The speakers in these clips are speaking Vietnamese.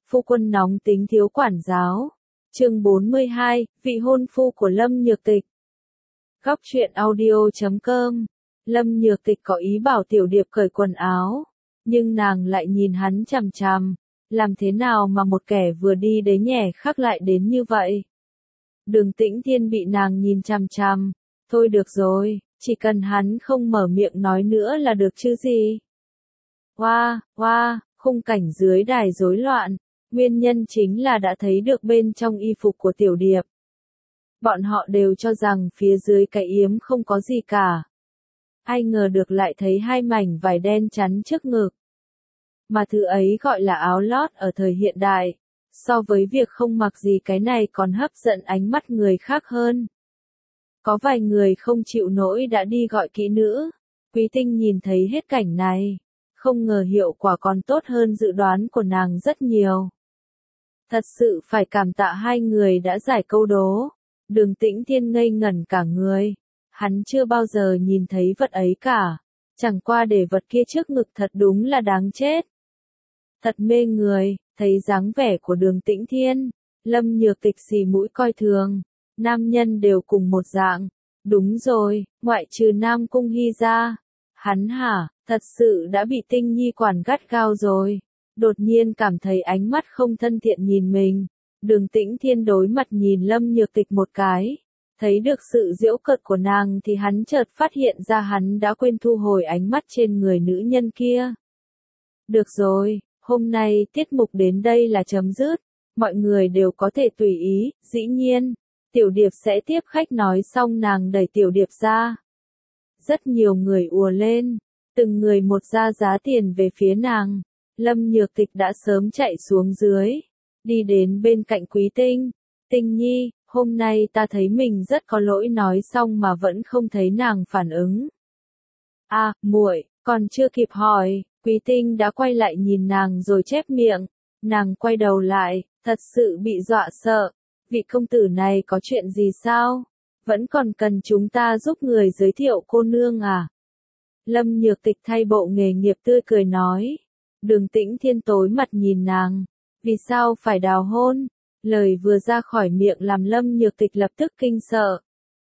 Phu quân nóng tính thiếu quản giáo. Chương 42, vị hôn phu của Lâm Nhược Tịch. Góc truyện audio.com. Lâm Nhược Tịch có ý bảo Tiểu Điệp cởi quần áo, nhưng nàng lại nhìn hắn chằm chằm. Làm thế nào mà một kẻ vừa đi đấy nhẻ khắc lại đến như vậy? Đường Tĩnh Thiên bị nàng nhìn chằm chằm. Thôi được rồi, chỉ cần hắn không mở miệng nói nữa là được chứ gì. Khung cảnh dưới đài rối loạn. Nguyên nhân chính là đã thấy được bên trong y phục của Tiểu Điệp. Bọn họ đều cho rằng phía dưới cái yếm không có gì cả. Ai ngờ được lại thấy hai mảnh vải đen chắn trước ngực. Mà thứ ấy gọi là áo lót ở thời hiện đại. So với việc không mặc gì cái này còn hấp dẫn ánh mắt người khác hơn. Có vài người không chịu nổi đã đi gọi kỹ nữ. Quý Tinh nhìn thấy hết cảnh này. Không ngờ hiệu quả còn tốt hơn dự đoán của nàng rất nhiều. Thật sự phải cảm tạ hai người đã giải câu đố. Đường Tĩnh Thiên ngây ngẩn cả người. Hắn chưa bao giờ nhìn thấy vật ấy cả. Chẳng qua để vật kia trước ngực thật đúng là đáng chết. Thật mê người, thấy dáng vẻ của Đường Tĩnh Thiên. Lâm Nhược Tịch xì mũi coi thường. Nam nhân đều cùng một dạng. Đúng rồi, ngoại trừ Nam Cung Hy ra. Hắn hả, thật sự đã bị Tinh Nhi quản gắt gao rồi. Đột nhiên cảm thấy ánh mắt không thân thiện nhìn mình. Đường Tĩnh Thiên đối mặt nhìn Lâm Nhược Tịch một cái. Thấy được sự giễu cợt của nàng thì hắn chợt phát hiện ra hắn đã quên thu hồi ánh mắt trên người nữ nhân kia. Được rồi, hôm nay tiết mục đến đây là chấm dứt. Mọi người đều có thể tùy ý, dĩ nhiên. Tiểu Điệp sẽ tiếp khách nói xong nàng đẩy Tiểu Điệp ra. Rất nhiều người ùa lên. Từng người một ra giá tiền về phía nàng. Lâm Nhược Tịch đã sớm chạy xuống dưới. Đi đến bên cạnh Quý Tinh. Tinh Nhi, hôm nay ta thấy mình rất có lỗi nói xong mà vẫn không thấy nàng phản ứng. À, muội, còn chưa kịp hỏi, Quý Tinh đã quay lại nhìn nàng rồi chép miệng. Nàng quay đầu lại, thật sự bị dọa sợ. Vị công tử này có chuyện gì sao? Vẫn còn cần chúng ta giúp người giới thiệu cô nương à? Lâm Nhược Tịch thay bộ nghề nghiệp tươi cười nói. Đường Tĩnh Thiên tối mặt nhìn nàng. Vì sao phải đào hôn? Lời vừa ra khỏi miệng làm Lâm Nhược Tịch lập tức kinh sợ.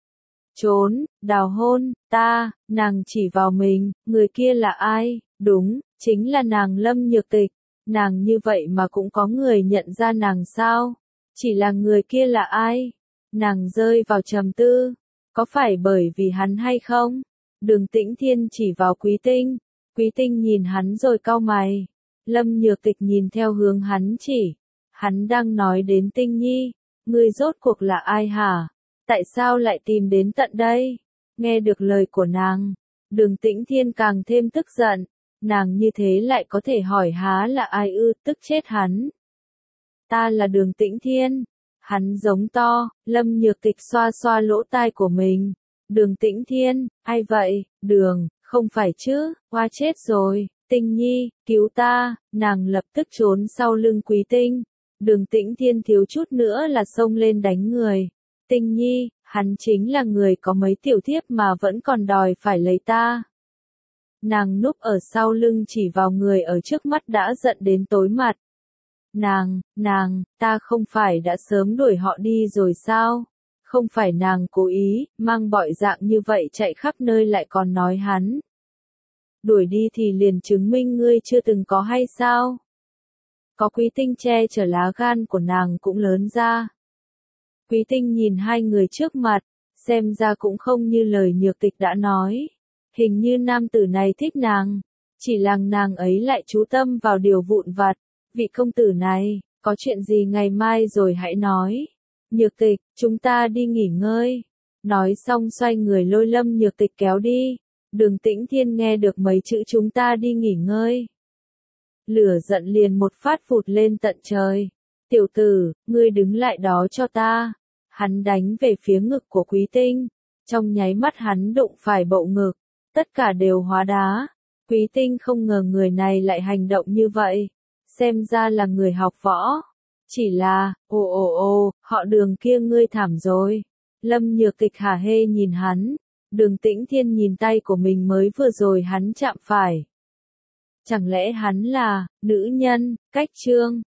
Trốn, đào hôn, nàng chỉ vào mình, người kia là ai? Đúng, chính là nàng Lâm Nhược Tịch. Nàng như vậy mà cũng có người nhận ra nàng sao? Chỉ là người kia là ai? Nàng rơi vào trầm tư. Có phải bởi vì hắn hay không? Đường Tĩnh Thiên chỉ vào Quý Tinh. Quý Tinh nhìn hắn rồi cau mày. Lâm Nhược Tịch nhìn theo hướng hắn chỉ. Hắn đang nói đến Tinh Nhi. Ngươi rốt cuộc là ai hả? Tại sao lại tìm đến tận đây? Nghe được lời của nàng. Đường Tĩnh Thiên càng thêm tức giận. Nàng như thế lại có thể hỏi há là ai ư, tức chết hắn. Ta là Đường Tĩnh Thiên. Hắn giống to. Lâm Nhược Tịch xoa xoa lỗ tai của mình. Đường Tĩnh Thiên, ai vậy? Đường, không phải chứ, hoa chết rồi. Tinh Nhi, cứu ta. Nàng lập tức trốn sau lưng Quý Tinh. Đường Tĩnh Thiên thiếu chút nữa là xông lên đánh người. Tinh Nhi, hắn chính là người có mấy tiểu thiếp mà vẫn còn đòi phải lấy ta. Nàng núp ở sau lưng chỉ vào người ở trước mắt đã giận đến tối mặt. Ta không phải đã sớm đuổi họ đi rồi sao? Không phải nàng cố ý, mang bọi dạng như vậy chạy khắp nơi lại còn nói hắn. Đuổi đi thì liền chứng minh ngươi chưa từng có hay sao? Có Quý Tinh che chở lá gan của nàng cũng lớn ra. Quý Tinh nhìn hai người trước mặt, xem ra cũng không như lời Nhược Tịch đã nói. Hình như nam tử này thích nàng, chỉ là nàng ấy lại chú tâm vào điều vụn vặt. Vị công tử này, có chuyện gì ngày mai rồi hãy nói. Nhược Tịch, chúng ta đi nghỉ ngơi. Nói xong xoay người lôi Lâm Nhược Tịch kéo đi. Đường Tĩnh Thiên nghe được mấy chữ chúng ta đi nghỉ ngơi. Lửa giận liền một phát phụt lên tận trời. Tiểu tử, ngươi đứng lại đó cho ta. Hắn đánh về phía ngực của Quý Tinh. Trong nháy mắt hắn đụng phải bậu ngực. Tất cả đều hóa đá. Quý Tinh không ngờ người này lại hành động như vậy. Xem ra là người học võ. Chỉ là, họ Đường kia ngươi thảm rồi. Lâm Nhược Tịch hả hê nhìn hắn. Đường Tĩnh Thiên nhìn tay của mình mới vừa rồi hắn chạm phải. Chẳng lẽ hắn là, nữ nhân, cách trương.